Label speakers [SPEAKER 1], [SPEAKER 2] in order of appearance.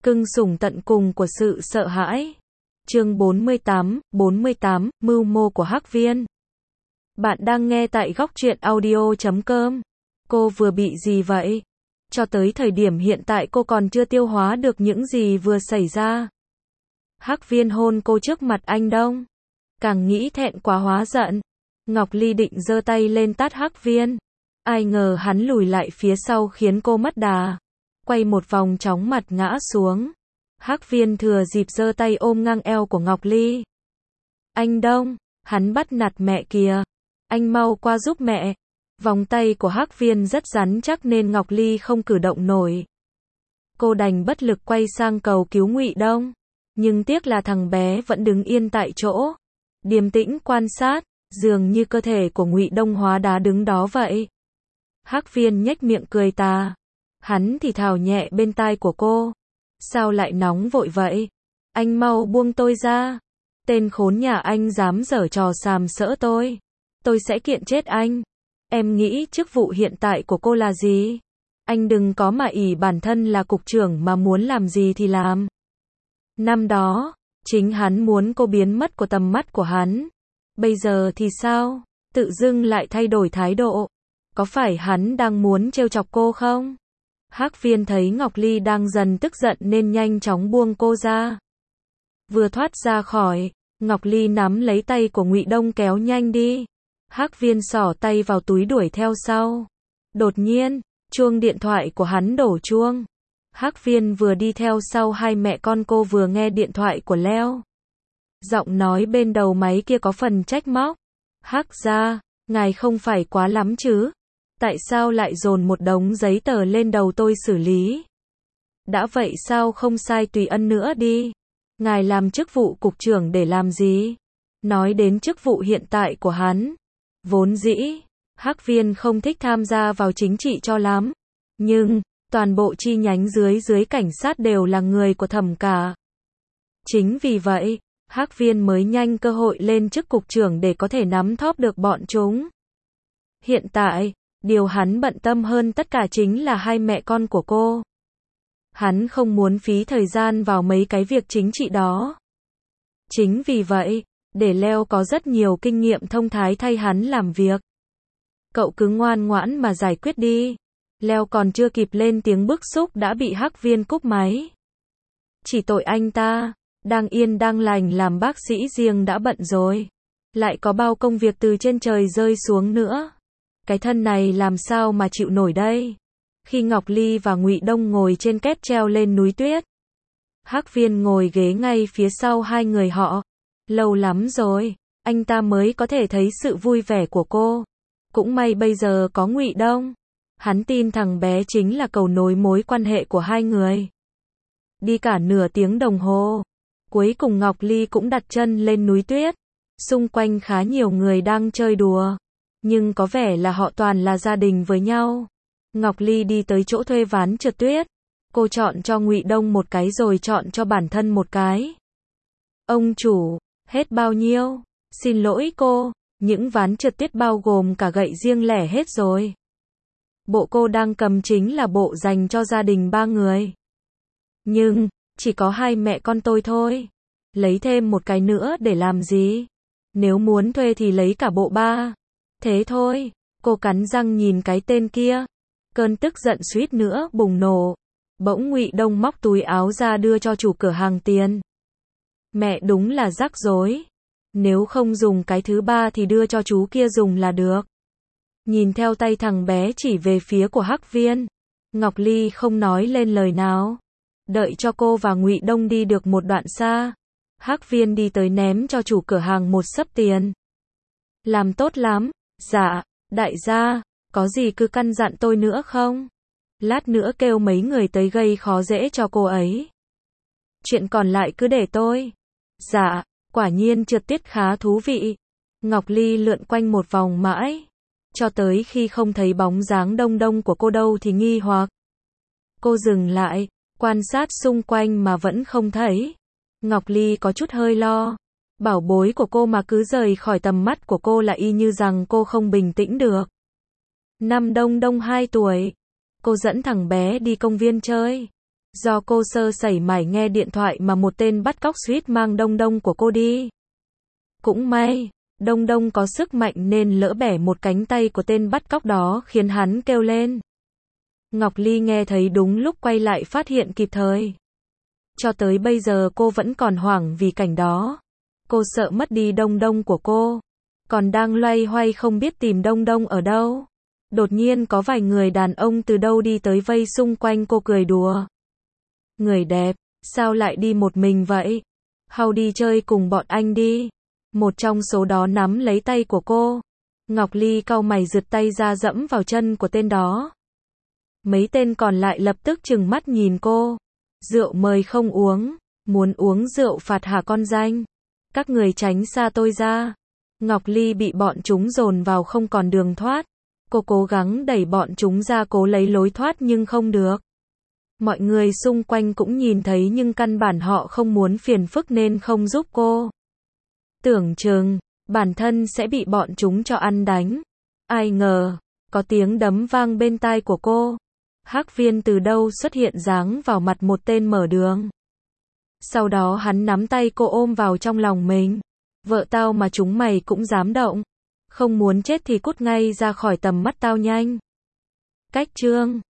[SPEAKER 1] cưng sủng tận cùng của sự sợ hãi. Chương 48, mưu mô của Hắc Viên. Bạn đang nghe tại góc truyện audio.com. Cô vừa bị gì vậy? Cho tới thời điểm hiện tại cô còn chưa tiêu hóa được những gì vừa xảy ra. Hắc Viên hôn cô trước mặt anh Đông. Càng nghĩ thẹn quá hóa giận. Ngọc Ly định giơ tay lên tát Hắc Viên. Ai ngờ hắn lùi lại phía sau khiến cô mất đà. Quay một vòng chóng mặt ngã xuống. Hắc Viên thừa dịp giơ tay ôm ngang eo của Ngọc Ly. Anh Đông, hắn bắt nạt mẹ kìa. Anh mau qua giúp mẹ. Vòng tay của Hắc Viên rất rắn chắc nên Ngọc Ly không cử động nổi. Cô đành bất lực quay sang cầu cứu Ngụy Đông. Nhưng tiếc là thằng bé vẫn đứng yên tại chỗ. Điềm tĩnh quan sát, dường như cơ thể của Ngụy Đông hóa đá đứng đó vậy. Hắc Viên nhếch miệng cười tà. Hắn thì thào nhẹ bên tai của cô. Sao lại nóng vội vậy? Anh mau buông tôi ra. Tên khốn nhà anh dám giở trò sàm sỡ tôi. Tôi sẽ kiện chết anh. Em nghĩ chức vụ hiện tại của cô là gì? Anh đừng có mà ỷ bản thân là cục trưởng mà muốn làm gì thì làm. Năm đó, chính hắn muốn cô biến mất của tầm mắt của hắn. Bây giờ thì sao? Tự dưng lại thay đổi thái độ. Có phải hắn đang muốn trêu chọc cô không? Hắc Viên thấy Ngọc Ly đang dần tức giận nên nhanh chóng buông cô ra. Vừa thoát ra khỏi, Ngọc Ly nắm lấy tay của Ngụy Đông kéo nhanh đi. Hắc Viên xỏ tay vào túi đuổi theo sau. Đột nhiên, chuông điện thoại của hắn đổ chuông. Hắc Viên vừa đi theo sau hai mẹ con cô vừa nghe điện thoại của Leo. Giọng nói bên đầu máy kia có phần trách móc. Hắc gia, ngài không phải quá lắm chứ? Tại sao lại dồn một đống giấy tờ lên đầu tôi xử lý? Đã vậy sao không sai tùy ân nữa đi? Ngài làm chức vụ cục trưởng để làm gì? Nói đến chức vụ hiện tại của hắn. Vốn dĩ, Hắc Viên không thích tham gia vào chính trị cho lắm. Nhưng, toàn bộ chi nhánh dưới cảnh sát đều là người của Thẩm cả. Chính vì vậy, Hắc Viên mới nhanh cơ hội lên chức cục trưởng để có thể nắm thóp được bọn chúng. Hiện tại, điều hắn bận tâm hơn tất cả chính là hai mẹ con của cô. Hắn không muốn phí thời gian vào mấy cái việc chính trị đó. Chính vì vậy, để Leo có rất nhiều kinh nghiệm thông thái thay hắn làm việc. Cậu cứ ngoan ngoãn mà giải quyết đi. Leo còn chưa kịp lên tiếng bức xúc đã bị Hắc Viên cúp máy. Chỉ tội anh ta, đang yên đang lành làm bác sĩ riêng đã bận rồi. Lại có bao công việc từ trên trời rơi xuống nữa. Cái thân này làm sao mà chịu nổi đây? Khi Ngọc Ly và Ngụy Đông ngồi trên kép treo lên núi tuyết. Hắc Viên ngồi ghế ngay phía sau hai người họ. Lâu lắm rồi, anh ta mới có thể thấy sự vui vẻ của cô. Cũng may bây giờ có Ngụy Đông. Hắn tin thằng bé chính là cầu nối mối quan hệ của hai người. Đi cả nửa tiếng đồng hồ. Cuối cùng Ngọc Ly cũng đặt chân lên núi tuyết. Xung quanh khá nhiều người đang chơi đùa. Nhưng có vẻ là họ toàn là gia đình với nhau. Ngọc Ly đi tới chỗ thuê ván trượt tuyết. Cô chọn cho Ngụy Đông một cái rồi chọn cho bản thân một cái. Ông chủ, hết bao nhiêu? Xin lỗi cô, những ván trượt tuyết bao gồm cả gậy riêng lẻ hết rồi. Bộ cô đang cầm chính là bộ dành cho gia đình 3 người. Nhưng, chỉ có hai mẹ con tôi thôi. Lấy thêm một cái nữa để làm gì? Nếu muốn thuê thì lấy cả bộ 3. Thế thôi, cô cắn răng nhìn cái tên kia. Cơn tức giận suýt nữa bùng nổ. Bỗng Ngụy Đông móc túi áo ra đưa cho chủ cửa hàng tiền. Mẹ đúng là rắc rối. Nếu không dùng cái thứ 3 thì đưa cho chú kia dùng là được. Nhìn theo tay thằng bé chỉ về phía của Hắc Viên. Ngọc Ly không nói lên lời nào. Đợi cho cô và Ngụy Đông đi được một đoạn xa. Hắc Viên đi tới ném cho chủ cửa hàng một xấp tiền. Làm tốt lắm. Dạ, đại gia, có gì cứ căn dặn tôi nữa không? Lát nữa kêu mấy người tới gây khó dễ cho cô ấy. Chuyện còn lại cứ để tôi. Dạ, quả nhiên trượt tuyết khá thú vị. Ngọc Ly lượn quanh một vòng mãi. Cho tới khi không thấy bóng dáng Đông Đông của cô đâu thì nghi hoặc. Cô dừng lại, quan sát xung quanh mà vẫn không thấy. Ngọc Ly có chút hơi lo. Bảo bối của cô mà cứ rời khỏi tầm mắt của cô là y như rằng cô không bình tĩnh được. Năm Đông Đông 2 tuổi. Cô dẫn thằng bé đi công viên chơi. Do cô sơ sẩy mải nghe điện thoại mà một tên bắt cóc suýt mang Đông Đông của cô đi. Cũng may, Đông Đông có sức mạnh nên lỡ bẻ một cánh tay của tên bắt cóc đó khiến hắn kêu lên. Ngọc Ly nghe thấy đúng lúc quay lại phát hiện kịp thời. Cho tới bây giờ cô vẫn còn hoảng vì cảnh đó. Cô sợ mất đi Đông Đông của cô. Còn đang loay hoay không biết tìm Đông Đông ở đâu. Đột nhiên có vài người đàn ông từ đâu đi tới vây xung quanh cô cười đùa. Người đẹp, sao lại đi một mình vậy? Hau đi chơi cùng bọn anh đi. Một trong số đó nắm lấy tay của cô. Ngọc Ly cau mày giật tay ra dẫm vào chân của tên đó. Mấy tên còn lại lập tức trừng mắt nhìn cô. Rượu mời không uống. Muốn uống rượu phạt hả con danh? Các người tránh xa tôi ra. Ngọc Ly bị bọn chúng dồn vào không còn đường thoát. Cô cố gắng đẩy bọn chúng ra cố lấy lối thoát nhưng không được. Mọi người xung quanh cũng nhìn thấy nhưng căn bản họ không muốn phiền phức nên không giúp cô. Tưởng chừng, bản thân sẽ bị bọn chúng cho ăn đánh. Ai ngờ, có tiếng đấm vang bên tai của cô. Hắc Viên từ đâu xuất hiện giáng vào mặt một tên mở đường. Sau đó hắn nắm tay cô ôm vào trong lòng mình. Vợ tao mà chúng mày cũng dám động. Không muốn chết thì cút ngay ra khỏi tầm mắt tao nhanh. Cách chương